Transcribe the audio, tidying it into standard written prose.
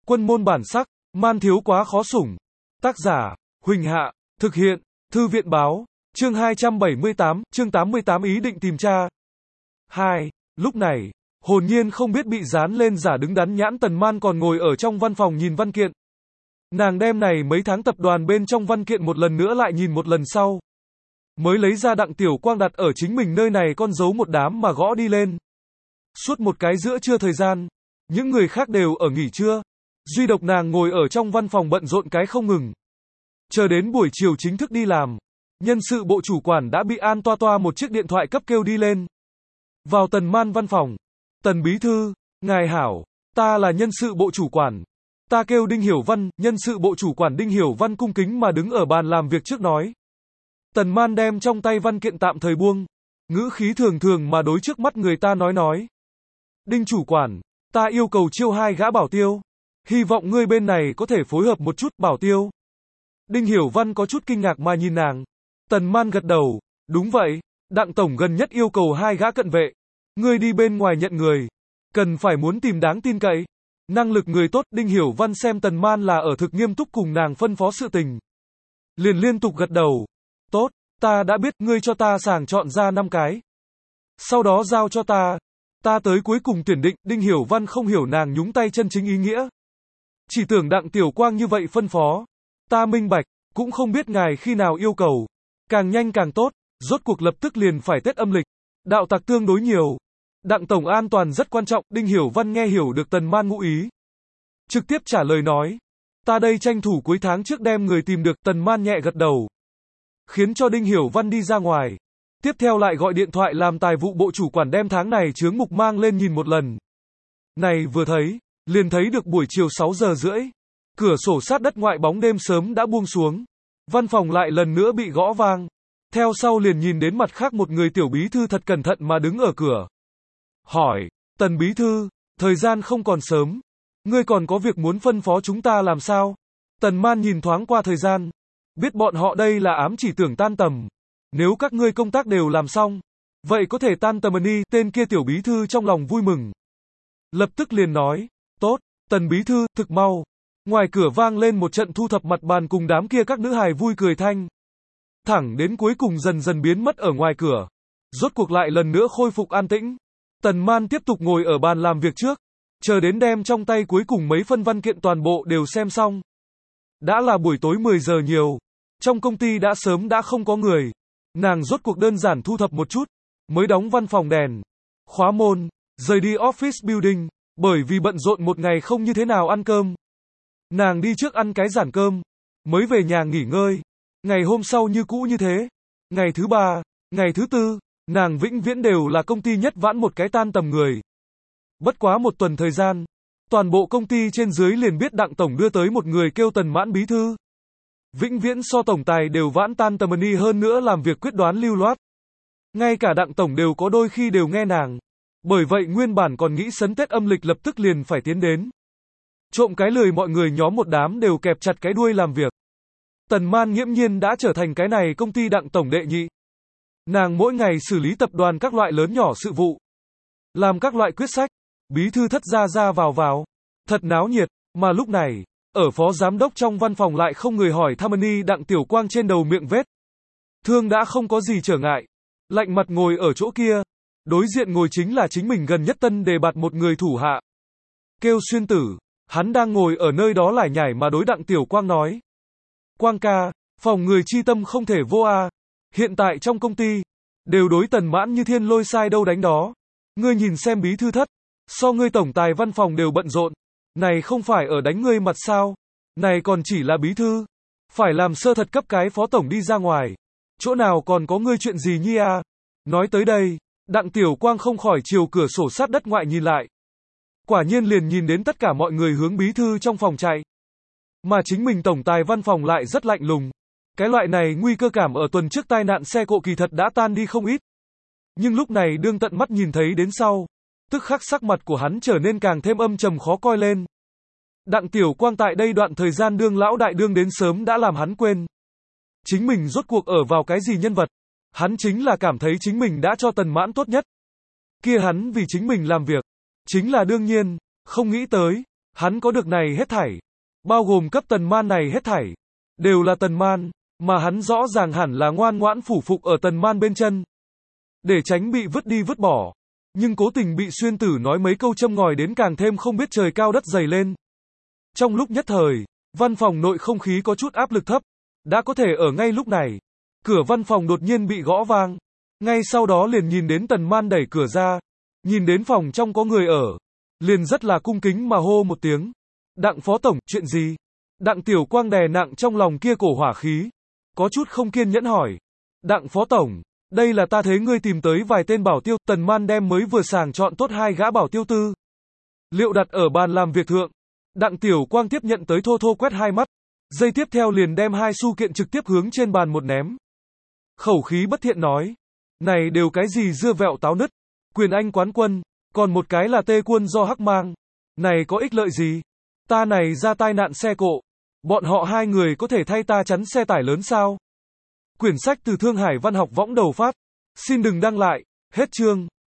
Quân môn bản sắc, man thiếu quá khó sủng. Tác giả, Huỳnh Hạ, thực hiện, Thư viện báo, chương 278, chương 88 ý định tìm cha. 2. Lúc này, hồn nhiên không biết bị dán lên giả đứng đắn nhãn Tần Man còn ngồi ở trong văn phòng nhìn văn kiện. Nàng đem này mấy tháng tập đoàn bên trong văn kiện một lần nữa lại nhìn một lần sau. Mới lấy ra Đặng Tiểu Quang đặt ở chính mình nơi này con dấu một đám mà gõ đi lên. Suốt một cái giữa trưa thời gian, những người khác đều ở nghỉ trưa. Duy độc nàng ngồi ở trong văn phòng bận rộn cái không ngừng. Chờ đến buổi chiều chính thức đi làm, nhân sự bộ chủ quản đã bị An Toa Toa một chiếc điện thoại cấp kêu đi lên. Vào Tần Man văn phòng. Tần bí thư, ngài hảo, ta là nhân sự bộ chủ quản. Ta kêu Đinh Hiểu Văn, nhân sự bộ chủ quản Đinh Hiểu Văn cung kính mà đứng ở bàn làm việc trước nói. Tần Man đem trong tay văn kiện tạm thời buông, ngữ khí thường thường mà đối trước mắt người ta nói. Đinh chủ quản, ta yêu cầu chiêu 2 gã bảo tiêu. Hy vọng ngươi bên này có thể phối hợp một chút, bảo tiêu. Đinh Hiểu Văn có chút kinh ngạc mà nhìn nàng. Tần Man gật đầu, đúng vậy, Đặng tổng gần nhất yêu cầu 2 gã cận vệ. Ngươi đi bên ngoài nhận người, cần phải muốn tìm đáng tin cậy, năng lực người tốt. Đinh Hiểu Văn xem Tần Man là ở thực nghiêm túc cùng nàng phân phó sự tình, liền liên tục gật đầu. Tốt, ta đã biết, ngươi cho ta sàng chọn ra 5 cái. Sau đó giao cho ta tới cuối cùng tuyển định. Đinh Hiểu Văn không hiểu nàng nhúng tay chân chính ý nghĩa. Chỉ tưởng Đặng Tiểu Quang như vậy phân phó. Ta minh bạch, cũng không biết ngài khi nào yêu cầu. Càng nhanh càng tốt, rốt cuộc lập tức liền phải Tết âm lịch. Đạo tặc tương đối nhiều. Đặng tổng an toàn rất quan trọng. Đinh Hiểu Văn nghe hiểu được Tần Man ngụ ý, trực tiếp trả lời nói. Ta đây tranh thủ cuối tháng trước đem người tìm được. Tần Man nhẹ gật đầu, khiến cho Đinh Hiểu Văn đi ra ngoài. Tiếp theo lại gọi điện thoại làm tài vụ bộ chủ quản đem tháng này chướng mục mang lên nhìn một lần. Này vừa thấy, liền thấy được buổi chiều 6 giờ rưỡi. Cửa sổ sát đất ngoại bóng đêm sớm đã buông xuống. Văn phòng lại lần nữa bị gõ vang. Theo sau liền nhìn đến mặt khác một người tiểu bí thư thật cẩn thận mà đứng ở cửa. Hỏi, Tần bí thư, thời gian không còn sớm. Ngươi còn có việc muốn phân phó chúng ta làm sao? Tần Man nhìn thoáng qua thời gian. Biết bọn họ đây là ám chỉ tưởng tan tầm. Nếu các ngươi công tác đều làm xong, vậy có thể tan tầm đi. Tên kia tiểu bí thư trong lòng vui mừng, lập tức liền nói, tốt, Tần bí thư, thực mau. Ngoài cửa vang lên một trận thu thập mặt bàn cùng đám kia các nữ hài vui cười thanh. Thẳng đến cuối cùng dần dần biến mất ở ngoài cửa. Rốt cuộc lại lần nữa khôi phục an tĩnh. Tần Man tiếp tục ngồi ở bàn làm việc trước, chờ đến đem trong tay cuối cùng mấy phân văn kiện toàn bộ đều xem xong. Đã là buổi tối 10 giờ nhiều. Trong công ty đã sớm đã không có người. Nàng rốt cuộc đơn giản thu thập một chút, mới đóng văn phòng đèn, khóa môn, rời đi office building, bởi vì bận rộn một ngày không như thế nào ăn cơm. Nàng đi trước ăn cái giản cơm, mới về nhà nghỉ ngơi. Ngày hôm sau như cũ như thế. Ngày thứ 3, ngày thứ 4, nàng vĩnh viễn đều là công ty nhất vãn một cái tan tầm người. Bất quá một tuần thời gian, toàn bộ công ty trên dưới liền biết Đặng tổng đưa tới một người kêu Tần Mãn bí thư. Vĩnh viễn so tổng tài đều vãn tan tầm đi, hơn nữa làm việc quyết đoán lưu loát. Ngay cả Đặng tổng đều có đôi khi đều nghe nàng. Bởi vậy nguyên bản còn nghĩ sấn Tết âm lịch lập tức liền phải tiến đến. Trộm cái lười mọi người nhóm một đám đều kẹp chặt cái đuôi làm việc. Tần Man nghiễm nhiên đã trở thành cái này công ty Đặng tổng đệ nhị. Nàng mỗi ngày xử lý tập đoàn các loại lớn nhỏ sự vụ, làm các loại quyết sách, bí thư thất ra vào, thật náo nhiệt. Mà lúc này, ở phó giám đốc trong văn phòng lại không người hỏi thăm đi. Đặng Tiểu Quang trên đầu miệng vết thương đã không có gì trở ngại, lạnh mặt ngồi ở chỗ kia. Đối diện ngồi chính là chính mình gần nhất tân đề bạt một người thủ hạ, kêu Xuyên Tử. Hắn đang ngồi ở nơi đó lải nhải mà đối Đặng Tiểu Quang nói. Quang ca, phòng người chi tâm không thể vô a. Hiện tại trong công ty, đều đối Tần Mãn như thiên lôi sai đâu đánh đó. Ngươi nhìn xem bí thư thất, so ngươi tổng tài văn phòng đều bận rộn. Này không phải ở đánh ngươi mặt sao? Này còn chỉ là bí thư. Phải làm sơ thật cấp cái phó tổng đi ra ngoài. Chỗ nào còn có ngươi chuyện gì nhi à? Nói tới đây, Đặng Tiểu Quang không khỏi chiều cửa sổ sát đất ngoại nhìn lại. Quả nhiên liền nhìn đến tất cả mọi người hướng bí thư trong phòng chạy. Mà chính mình tổng tài văn phòng lại rất lạnh lùng. Cái loại này nguy cơ cảm ở tuần trước tai nạn xe cộ kỳ thật đã tan đi không ít. Nhưng lúc này đương tận mắt nhìn thấy đến sau, tức khắc sắc mặt của hắn trở nên càng thêm âm trầm khó coi lên. Đặng Tiểu Quang tại đây đoạn thời gian đương lão đại đương đến sớm đã làm hắn quên chính mình rốt cuộc ở vào cái gì nhân vật. Hắn chính là cảm thấy chính mình đã cho Tần Mãn tốt nhất. Kia hắn vì chính mình làm việc, chính là đương nhiên, không nghĩ tới, Hắn có được này hết thảy, bao gồm cấp tần man này hết thảy, đều là tần man, mà hắn rõ ràng hẳn là ngoan ngoãn phủ phục ở tần man bên chân, để tránh bị vứt đi vứt bỏ. Nhưng cố tình bị xuyên tử nói mấy câu châm ngòi đến càng thêm không biết trời cao đất dày lên. Trong lúc nhất thời, văn phòng nội không khí có chút áp lực thấp. Đã có thể ở ngay lúc này, cửa văn phòng đột nhiên bị gõ vang. Ngay sau đó liền nhìn đến tần man đẩy cửa ra, nhìn đến phòng trong có người ở, liền rất là cung kính mà hô một tiếng. Đặng phó tổng, chuyện gì? Đặng Tiểu Quang đè nặng trong lòng kia cổ hỏa khí, có chút không kiên nhẫn hỏi. Đặng phó tổng, đây là ta thấy ngươi tìm tới vài tên bảo tiêu, tần man đem mới vừa sàng chọn tốt 2 gã bảo tiêu tư liệu đặt ở bàn làm việc thượng. Đặng Tiểu Quang tiếp nhận tới thô thô quét 2 mắt, giây tiếp theo liền đem 2 xu kiện trực tiếp hướng trên bàn một ném. Khẩu khí bất thiện nói, này đều cái gì dưa vẹo táo nứt, quyền anh quán quân, còn một cái là tê quân do hắc mang, này có ích lợi gì? Ta này ra tai nạn xe cộ, bọn họ 2 người có thể thay ta chắn xe tải lớn sao? Quyển sách từ Thương Hải Văn học võng đầu phát, xin đừng đăng lại, hết chương.